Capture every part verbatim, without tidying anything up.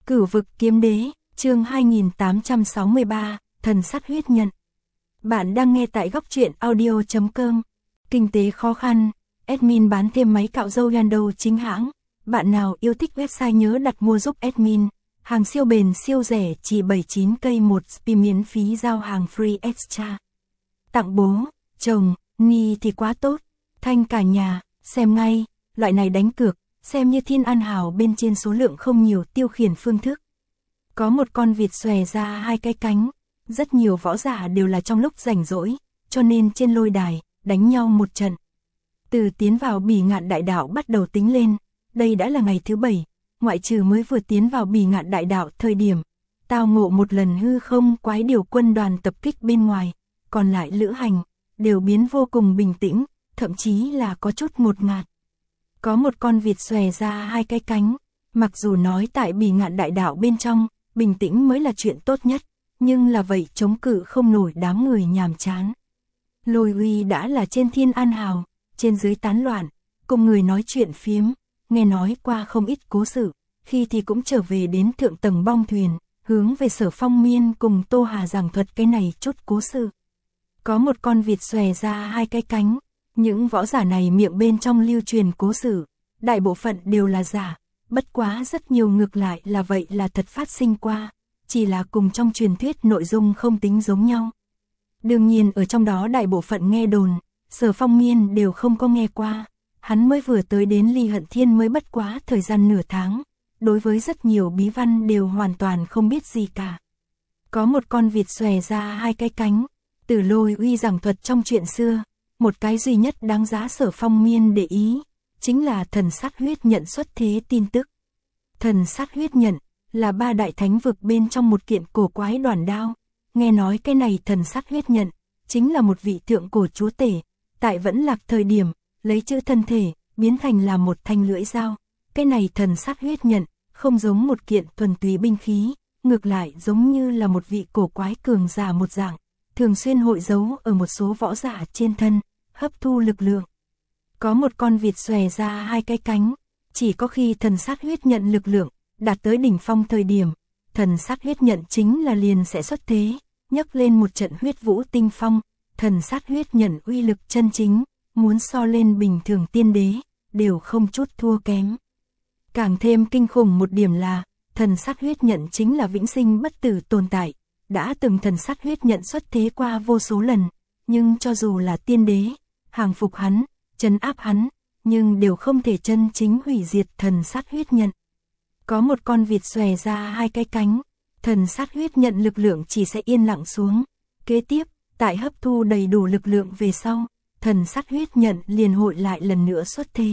Cửu vực kiếm đế, chương hai nghìn tám trăm sáu mươi ba, thần sát huyết nhận. Bạn đang nghe tại góc truyện audio chấm com. Kinh tế khó khăn, admin bán thêm máy cạo râu Yando chính hãng. Bạn nào yêu thích website nhớ đặt mua giúp admin. Hàng siêu bền siêu rẻ chỉ bảy mươi chín cây một spi miễn phí giao hàng free extra. Tặng bố, chồng, Ni thì quá tốt. Thanh cả nhà, xem ngay, loại này đánh cược, xem như thiên an hào bên trên số lượng không nhiều tiêu khiển phương thức. Có một con vịt xòe ra hai cái cánh, rất nhiều võ giả đều là trong lúc rảnh rỗi, cho nên trên lôi đài, đánh nhau một trận. Từ tiến vào Bỉ Ngạn Đại Đạo bắt đầu tính lên, đây đã là ngày thứ bảy, ngoại trừ mới vừa tiến vào Bỉ Ngạn Đại Đạo thời điểm, tao ngộ một lần hư không quái điều quân đoàn tập kích bên ngoài, còn lại lữ hành, đều biến vô cùng bình tĩnh, thậm chí là có chút ngột ngạt. Có một con vịt xòe ra hai cái cánh, mặc dù nói tại Bỉ Ngạn Đại Đạo bên trong, bình tĩnh mới là chuyện tốt nhất, nhưng là vậy chống cự không nổi đám người nhàm chán. Lôi Uy đã là trên thiên an hào, trên dưới tán loạn, cùng người nói chuyện phiếm, nghe nói qua không ít cố sự, khi thì cũng trở về đến thượng tầng bong thuyền, hướng về Sở Phong Miên cùng Tô Hà giảng thuật cái này chút cố sự. Có một con vịt xòe ra hai cái cánh, những võ giả này miệng bên trong lưu truyền cố sự, đại bộ phận đều là giả, bất quá rất nhiều ngược lại là vậy là thật phát sinh qua, chỉ là cùng trong truyền thuyết nội dung không tính giống nhau. Đương nhiên ở trong đó đại bộ phận nghe đồn, Sở Phong Miên đều không có nghe qua, hắn mới vừa tới đến Ly Hận Thiên mới bất quá thời gian nửa tháng, đối với rất nhiều bí văn đều hoàn toàn không biết gì cả. Có một con vịt xòe ra hai cái cánh, từ Lôi Uy giảng thuật trong chuyện xưa, một cái duy nhất đáng giá Sở Phong Miên để ý, chính là thần sát huyết nhận xuất thế tin tức. Thần sát huyết nhận là ba đại thánh vực bên trong một kiện cổ quái đoản đao, nghe nói cái này thần sát huyết nhận chính là một vị thượng cổ chúa tể, tại vẫn lạc thời điểm, lấy chữ thân thể, biến thành là một thanh lưỡi dao. Cái này thần sát huyết nhận không giống một kiện thuần túy binh khí, ngược lại giống như là một vị cổ quái cường giả một dạng, thường xuyên hội giấu ở một số võ giả trên thân, hấp thu lực lượng. Có một con vịt xòe ra hai cái cánh, chỉ có khi thần sát huyết nhận lực lượng đạt tới đỉnh phong thời điểm, thần sát huyết nhận chính là liền sẽ xuất thế, nhấc lên một trận huyết vũ tinh phong, thần sát huyết nhận uy lực chân chính, muốn so lên bình thường tiên đế, đều không chút thua kém. Càng thêm kinh khủng một điểm là, thần sát huyết nhận chính là vĩnh sinh bất tử tồn tại, đã từng thần sát huyết nhận xuất thế qua vô số lần, nhưng cho dù là tiên đế, hàng phục hắn, trấn áp hắn, nhưng đều không thể chân chính hủy diệt thần sát huyết nhận. Có một con vịt xòe ra hai cái cánh, thần sát huyết nhận lực lượng chỉ sẽ yên lặng xuống. Kế tiếp, tại hấp thu đầy đủ lực lượng về sau, thần sát huyết nhận liền hội lại lần nữa xuất thế.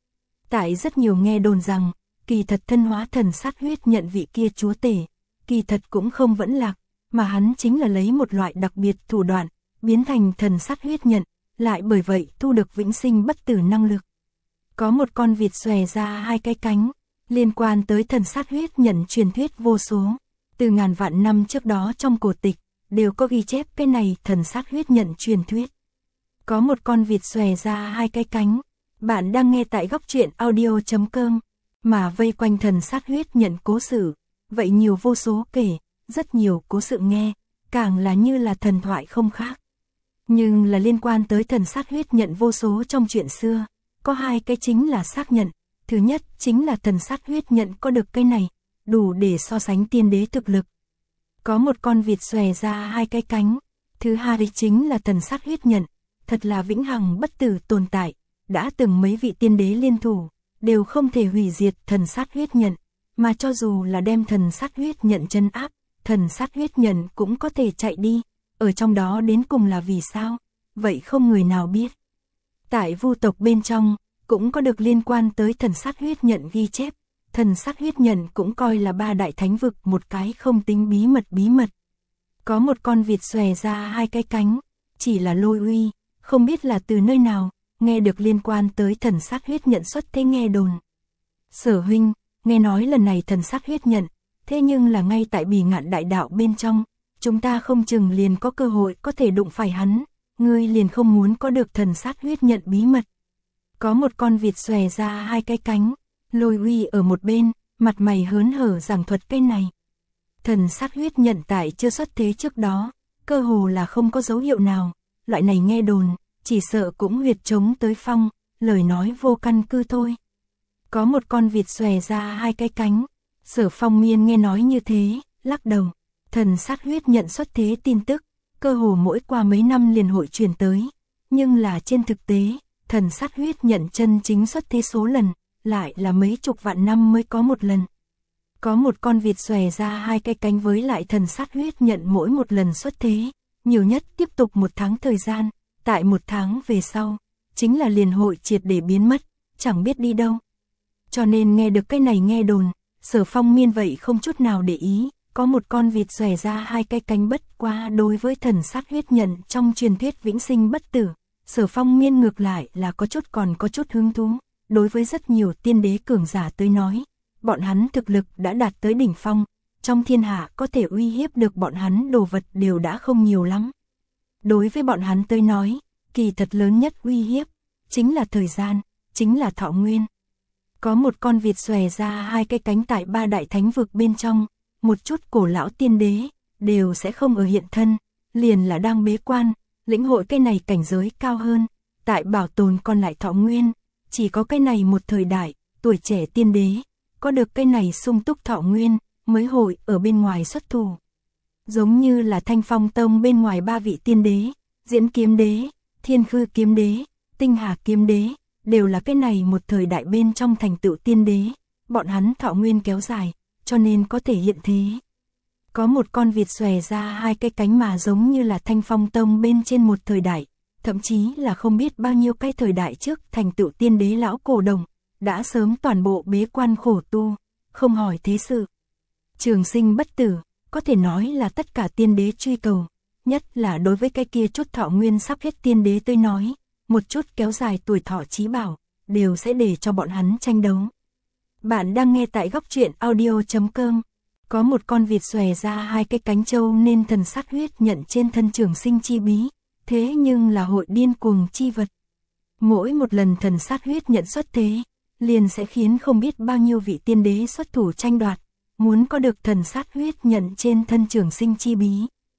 Tại rất nhiều nghe đồn rằng, kỳ thật thân hóa thần sát huyết nhận vị kia chúa tể, kỳ thật cũng không vẫn lạc, mà hắn chính là lấy một loại đặc biệt thủ đoạn, biến thành thần sát huyết nhận, lại bởi vậy thu được vĩnh sinh bất tử năng lực. Có một con vịt xòe ra hai cái cánh, liên quan tới thần sát huyết nhận truyền thuyết vô số, từ ngàn vạn năm trước đó trong cổ tịch, đều có ghi chép cái này thần sát huyết nhận truyền thuyết. Có một con vịt xòe ra hai cái cánh, bạn đang nghe tại góc truyện audio chấm com, mà vây quanh thần sát huyết nhận cố sự, vậy nhiều vô số kể, rất nhiều cố sự nghe, càng là như là thần thoại không khác. Nhưng là liên quan tới thần sát huyết nhận vô số trong chuyện xưa, có hai cái chính là xác nhận, thứ nhất chính là thần sát huyết nhận có được cái này, đủ để so sánh tiên đế thực lực. Có một con vịt xòe ra hai cái cánh, thứ hai chính là thần sát huyết nhận, thật là vĩnh hằng bất tử tồn tại, đã từng mấy vị tiên đế liên thủ, đều không thể hủy diệt thần sát huyết nhận, mà cho dù là đem thần sát huyết nhận trấn áp, thần sát huyết nhận cũng có thể chạy đi, ở trong đó đến cùng là vì sao, vậy không người nào biết. Tại Vu tộc bên trong, cũng có được liên quan tới thần sát huyết nhận ghi chép, thần sát huyết nhận cũng coi là ba đại thánh vực một cái không tính bí mật bí mật. Có một con vịt xòe ra hai cái cánh, chỉ là Lôi Uy, không biết là từ nơi nào, nghe được liên quan tới thần sát huyết nhận xuất thế nghe đồn. Sở huynh, nghe nói lần này thần sát huyết nhận, thế nhưng là ngay tại Bỉ Ngạn Đại Đạo bên trong, chúng ta không chừng liền có cơ hội có thể đụng phải hắn, ngươi liền không muốn có được thần sát huyết nhận bí mật. Có một con vịt xòe ra hai cái cánh, Lôi Uy ở một bên, mặt mày hớn hở giảng thuật cái này. Thần sát huyết nhận tại chưa xuất thế trước đó, cơ hồ là không có dấu hiệu nào, loại này nghe đồn, chỉ sợ cũng huyệt chống tới phong, lời nói vô căn cứ thôi. Có một con vịt xòe ra hai cái cánh, Sở Phong Miên nghe nói như thế, lắc đầu, thần sát huyết nhận xuất thế tin tức, cơ hồ mỗi qua mấy năm liền hội truyền tới, nhưng là trên thực tế, thần sát huyết nhận chân chính xuất thế số lần, lại là mấy chục vạn năm mới có một lần. Có một con vịt xòe ra hai cái cánh với lại thần sát huyết nhận mỗi một lần xuất thế, nhiều nhất tiếp tục một tháng thời gian, tại một tháng về sau, chính là liền hội triệt để biến mất, chẳng biết đi đâu. Cho nên nghe được cái này nghe đồn, Sở Phong Miên vậy không chút nào để ý, có một con vịt xòe ra hai cái cánh bất qua đối với thần sát huyết nhận trong truyền thuyết vĩnh sinh bất tử, Sở Phong Miên ngược lại là có chút còn có chút hứng thú, đối với rất nhiều tiên đế cường giả tới nói, bọn hắn thực lực đã đạt tới đỉnh phong, trong thiên hạ có thể uy hiếp được bọn hắn đồ vật đều đã không nhiều lắm. Đối với bọn hắn tới nói, kỳ thật lớn nhất uy hiếp, chính là thời gian, chính là thọ nguyên. Có một con vịt xòe ra hai cái cánh tại ba đại thánh vực bên trong, một chút cổ lão tiên đế, đều sẽ không ở hiện thân, liền là đang bế quan, lĩnh hội cái này cảnh giới cao hơn, tại bảo tồn còn lại thọ nguyên, chỉ có cái này một thời đại, tuổi trẻ tiên đế, có được cái này sung túc thọ nguyên, mới hội ở bên ngoài xuất thủ. Giống như là Thanh Phong Tông bên ngoài ba vị tiên đế, Diễn Kiếm Đế, Thiên Khư Kiếm Đế, Tinh Hà Kiếm Đế, đều là cái này một thời đại bên trong thành tựu tiên đế, bọn hắn thọ nguyên kéo dài, cho nên có thể hiện thế. Có một con vịt xòe ra hai cái cánh mà giống như là Thanh Phong Tông bên trên một thời đại, thậm chí là không biết bao nhiêu cái thời đại trước thành tựu tiên đế lão cổ đồng, đã sớm toàn bộ bế quan khổ tu, không hỏi thế sự. Trường sinh bất tử, có thể nói là tất cả tiên đế truy cầu, nhất là đối với cái kia chút thọ nguyên sắp hết tiên đế tôi nói, một chút kéo dài tuổi thọ chí bảo, đều sẽ để cho bọn hắn tranh đấu. Bạn đang nghe tại góc truyện audio chấm com. Có một con vịt xòe ra hai cái cánh trâu nên thần sát huyết nhận trên thân trường sinh chi bí, thế nhưng là hội điên cuồng chi vật. Mỗi một lần thần sát huyết nhận xuất thế, liền sẽ khiến không biết bao nhiêu vị tiên đế xuất thủ tranh đoạt, muốn có được thần sát huyết nhận trên thân trường sinh chi bí.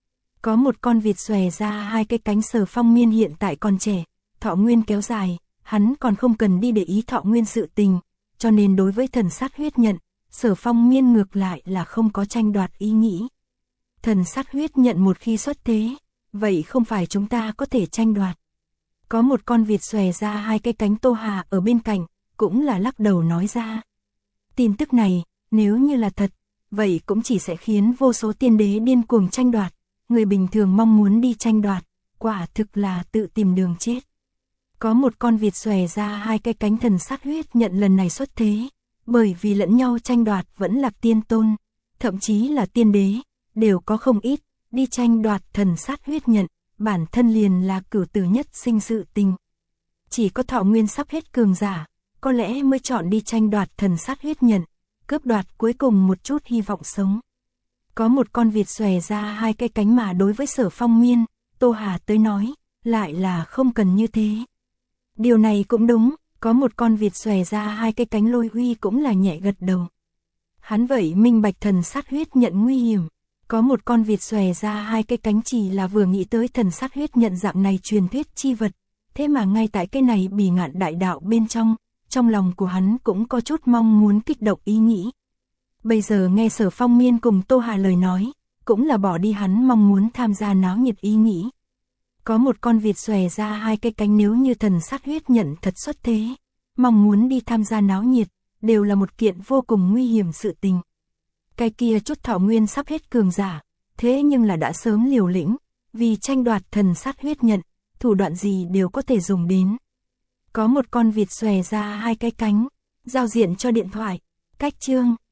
Có một con vịt xòe ra hai cái cánh Sở Phong Miên hiện tại còn trẻ, thọ nguyên kéo dài, hắn còn không cần đi để ý thọ nguyên sự tình, cho nên đối với thần sát huyết nhận, Sở Phong Miên ngược lại là không có tranh đoạt ý nghĩ. Thần sát huyết nhận một khi xuất thế, vậy không phải chúng ta có thể tranh đoạt. Có một con vịt xòe ra hai cái cánh Tô Hà ở bên cạnh, cũng là lắc đầu nói ra. Tin tức này, nếu như là thật, vậy cũng chỉ sẽ khiến vô số tiên đế điên cuồng tranh đoạt, người bình thường mong muốn đi tranh đoạt, quả thực là tự tìm đường chết. Có một con vịt xòe ra hai cái cánh thần sát huyết nhận lần này xuất thế, bởi vì lẫn nhau tranh đoạt vẫn là tiên tôn, thậm chí là tiên đế, đều có không ít, đi tranh đoạt thần sát huyết nhận, bản thân liền là cửu tử nhất sinh sự tình. Chỉ có thọ nguyên sắp hết cường giả, có lẽ mới chọn đi tranh đoạt thần sát huyết nhận, cướp đoạt cuối cùng một chút hy vọng sống. Có một con vịt xòe ra hai cái cánh mà đối với Sở Phong Miên, Tô Hà tới nói, lại là không cần như thế. Điều này cũng đúng, có một con vịt xòe ra hai cái cánh Lôi Huy cũng là nhẹ gật đầu. Hắn vậy minh bạch thần sát huyết nhận nguy hiểm, có một con vịt xòe ra hai cái cánh chỉ là vừa nghĩ tới thần sát huyết nhận dạng này truyền thuyết chi vật, thế mà ngay tại cái này bỉ ngạn đại đạo bên trong, trong lòng của hắn cũng có chút mong muốn kích động ý nghĩ. Bây giờ nghe Sở Phong Miên cùng Tô Hà lời nói, cũng là bỏ đi hắn mong muốn tham gia náo nhiệt ý nghĩ. Có một con vịt xòe ra hai cái cánh nếu như thần sát huyết nhận thật xuất thế, mong muốn đi tham gia náo nhiệt, đều là một kiện vô cùng nguy hiểm sự tình. Cái kia chút thọ nguyên sắp hết cường giả, thế nhưng là đã sớm liều lĩnh, vì tranh đoạt thần sát huyết nhận, thủ đoạn gì đều có thể dùng đến. Có một con vịt xòe ra hai cái cánh, giao diện cho điện thoại, cách chương.